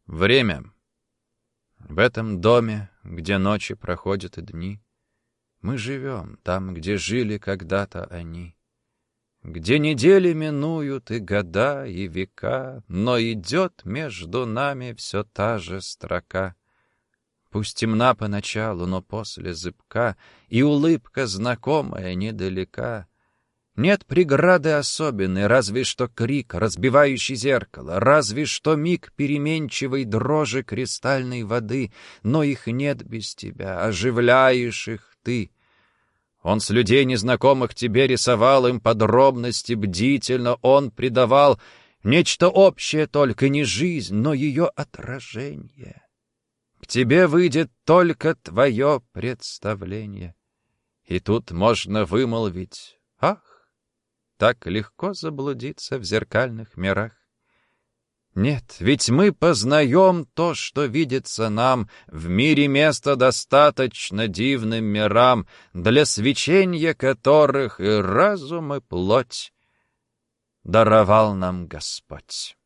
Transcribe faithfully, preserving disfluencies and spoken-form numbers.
Время. В этом доме, где ночи проходят и дни, мы живем там, где жили когда-то они, где недели минуют и года, и века, но идет между нами все та же строка. Пусть темна поначалу, но после зыбка, и улыбка знакомая недалека. Нет преграды особенной, разве что крик, разбивающий зеркало, разве что миг переменчивой дрожи кристальной воды, но их нет без тебя, оживляешь их ты. Он с людей незнакомых тебе рисовал им подробности бдительно, он придавал нечто общее только не жизнь, но ее отражение. К тебе выйдет только твое представление. И тут можно вымолвить: ах, так легко заблудиться в зеркальных мирах. Нет, ведь мы познаем то, что видится нам, в мире места достаточно дивным мирам, для свечения которых и разум, и плоть даровал нам Господь.